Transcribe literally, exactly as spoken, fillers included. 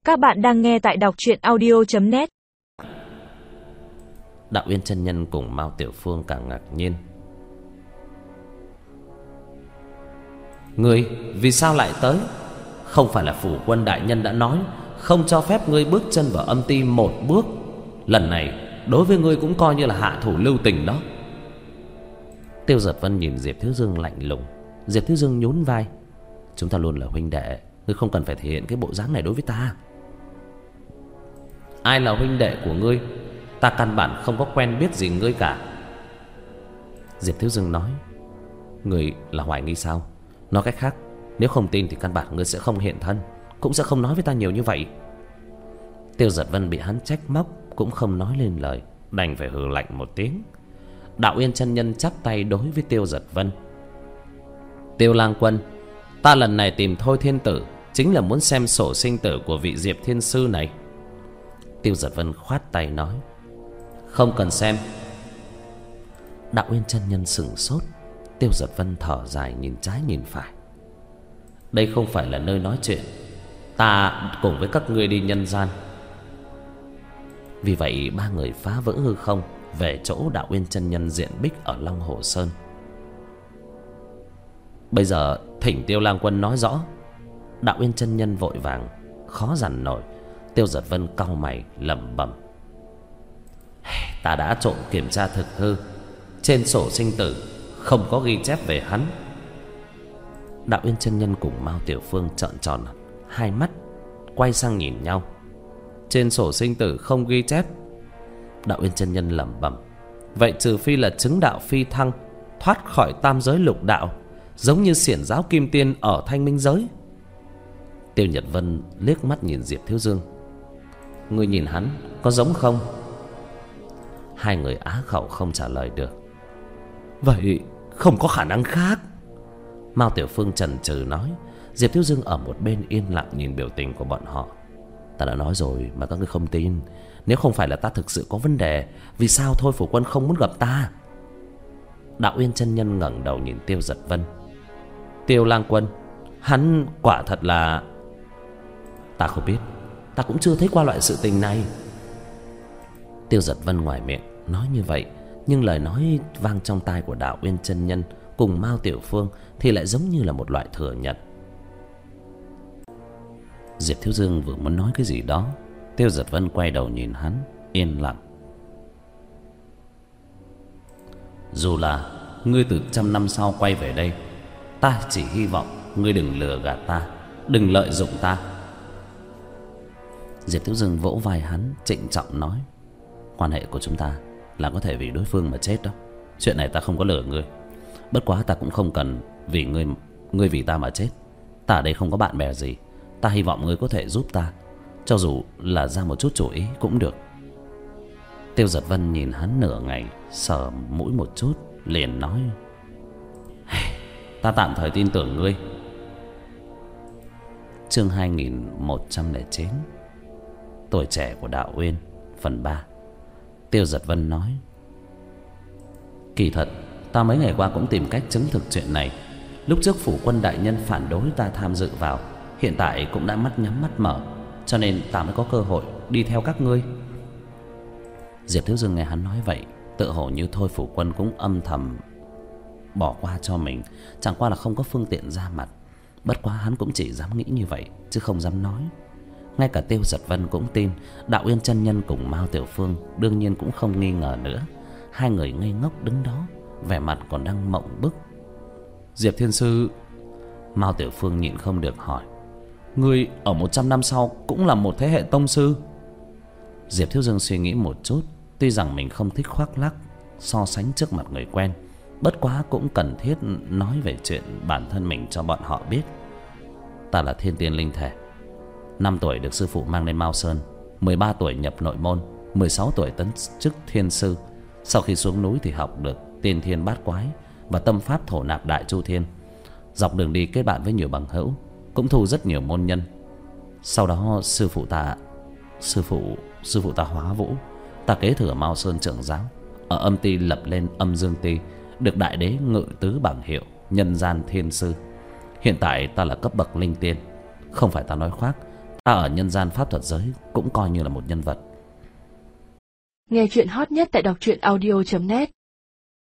Các bạn đang nghe tại đọc truyện audio chấm net. Đạo Uyên chân nhân cùng Mao Tiểu Phương càng ngạc nhiên. Ngươi vì sao lại tới? Không phải là phủ quân đại nhân đã nói không cho phép ngươi bước chân vào âm ti một bước. Lần này đối với ngươi cũng coi như là hạ thủ lưu tình đó. Tiêu Giật Vân nhìn Diệp Thiếu Dương lạnh lùng. Diệp Thiếu Dương nhún vai. Chúng ta luôn là huynh đệ, ngươi không cần phải thể hiện cái bộ dáng này đối với ta. Ai là huynh đệ của ngươi? Ta căn bản không có quen biết gì ngươi cả. Diệp Thiếu Dương nói. Ngươi là hoài nghi sao? Nói cách khác, nếu không tin thì căn bản ngươi sẽ không hiện thân, cũng sẽ không nói với ta nhiều như vậy. Tiêu Giật Vân bị hắn trách móc cũng không nói lên lời, đành phải hừ lạnh một tiếng. Đạo Uyên chân nhân chắp tay đối với Tiêu Giật Vân. Tiêu lang quân, ta lần này tìm Thôi Thiên Tử chính là muốn xem sổ sinh tử của vị Diệp Thiên Sư này. Tiêu Giật Vân khoát tay nói. Không cần xem. Đạo Uyên chân nhân sững sốt. Tiêu Giật Vân thở dài nhìn trái nhìn phải. Đây không phải là nơi nói chuyện. Ta cùng với các ngươi đi nhân gian. Vì vậy ba người phá vỡ hư không, về chỗ Đạo Uyên chân nhân diện bích ở Long Hồ Sơn. Bây giờ thỉnh Tiêu lang quân nói rõ. Đạo Uyên chân nhân vội vàng, khó dằn nổi. Tiêu Giật Vân cau mày lẩm bẩm. Ta đã trộm kiểm tra thực hư, trên sổ sinh tử không có ghi chép về hắn. Đạo Uyên chân nhân cùng Mao Tiểu Phương trợn tròn hai mắt, quay sang nhìn nhau. Trên sổ sinh tử không ghi chép. Đạo Uyên chân nhân lẩm bẩm. Vậy trừ phi là chứng đạo phi thăng, thoát khỏi tam giới lục đạo, giống như xiển giáo kim tiên ở Thanh Minh giới. Tiêu Nhật Vân liếc mắt nhìn Diệp Thiếu Dương. Ngươi nhìn hắn có giống không? Hai người á khẩu không trả lời được. Vậy không có khả năng khác. Mao Tiểu Phương chần chừ nói. Diệp Thiếu Dương ở một bên yên lặng nhìn biểu tình của bọn họ. Ta đã nói rồi mà các ngươi không tin. Nếu không phải là ta thực sự có vấn đề, vì sao Thôi phủ quân không muốn gặp ta? Đạo Uyên chân nhân ngẩng đầu nhìn Tiêu Giật Vân. Tiêu lang quân, hắn quả thật là... Ta không biết, ta cũng chưa thấy qua loại sự tình này. Tiêu Giật Vân ngoài miệng nói như vậy, nhưng lời nói vang trong tai của Đạo Uyên chân nhân cùng Mao Tiểu Phương thì lại giống như là một loại thừa nhận. Diệp Thiếu Dương vừa muốn nói cái gì đó, Tiêu Giật Vân quay đầu nhìn hắn, yên lặng. Dù là ngươi từ trăm năm sau quay về đây, ta chỉ hy vọng ngươi đừng lừa gạt ta, đừng lợi dụng ta. Diệp Thiếu Dương vỗ vai hắn, trịnh trọng nói. Quan hệ của chúng ta là có thể vì đối phương mà chết đó. Chuyện này ta không có lừa ngươi. Bất quá ta cũng không cần vì ngươi ngươi vì ta mà chết. Ta ở đây không có bạn bè gì. Ta hy vọng ngươi có thể giúp ta, cho dù là ra một chút chủ ý cũng được. Tiêu Giật Vân nhìn hắn nửa ngày, sờ mũi một chút, liền nói. Ta tạm thời tin tưởng ngươi. Chương hai nghìn một trăm lẻ chín. Tuổi trẻ của Đạo Uyên, phần ba. Tiêu Giật Vân nói. Kỳ thật ta mấy ngày qua cũng tìm cách chứng thực chuyện này. Lúc trước phủ quân đại nhân phản đối ta tham dự vào, hiện tại cũng đã mắt nhắm mắt mở, cho nên ta mới có cơ hội đi theo các ngươi. Diệp Thiếu Dương nghe hắn nói vậy, tự hồ như thôi phủ quân cũng âm thầm bỏ qua cho mình, chẳng qua là không có phương tiện ra mặt. Bất quá hắn cũng chỉ dám nghĩ như vậy, chứ không dám nói. Ngay cả Tiêu Giật Vân cũng tin. Đạo Uyên chân nhân cùng Mao Tiểu Phương đương nhiên cũng không nghi ngờ nữa. Hai người ngây ngốc đứng đó, vẻ mặt còn đang mộng bức. Diệp Thiên Sư... Mao Tiểu Phương nhịn không được hỏi. Ngươi ở một trăm năm sau cũng là một thế hệ tông sư? Diệp Thiếu Dương suy nghĩ một chút. Tuy rằng mình không thích khoác lác so sánh trước mặt người quen, bất quá cũng cần thiết nói về chuyện bản thân mình cho bọn họ biết. Ta là thiên tiên linh thể. Năm tuổi được sư phụ mang lên Mao Sơn, mười ba tuổi nhập nội môn, mười sáu tuổi tấn chức thiên sư. Sau khi xuống núi thì học được tiên thiên bát quái và tâm pháp thổ nạp đại chu thiên. Dọc đường đi kết bạn với nhiều bằng hữu, cũng thu rất nhiều môn nhân. Sau đó sư phụ ta sư phụ sư phụ ta hóa vũ, ta kế thừa Mao Sơn trưởng giáo, ở âm ti lập lên âm dương ti, được đại đế ngự tứ bảng hiệu nhân gian thiên sư. Hiện tại ta là cấp bậc linh tiên. Không phải ta nói khoác, Ta ở nhân gian pháp thuật giới cũng coi như là một nhân vật. Nghe chuyện hot nhất tại đọc truyện audio chấm net.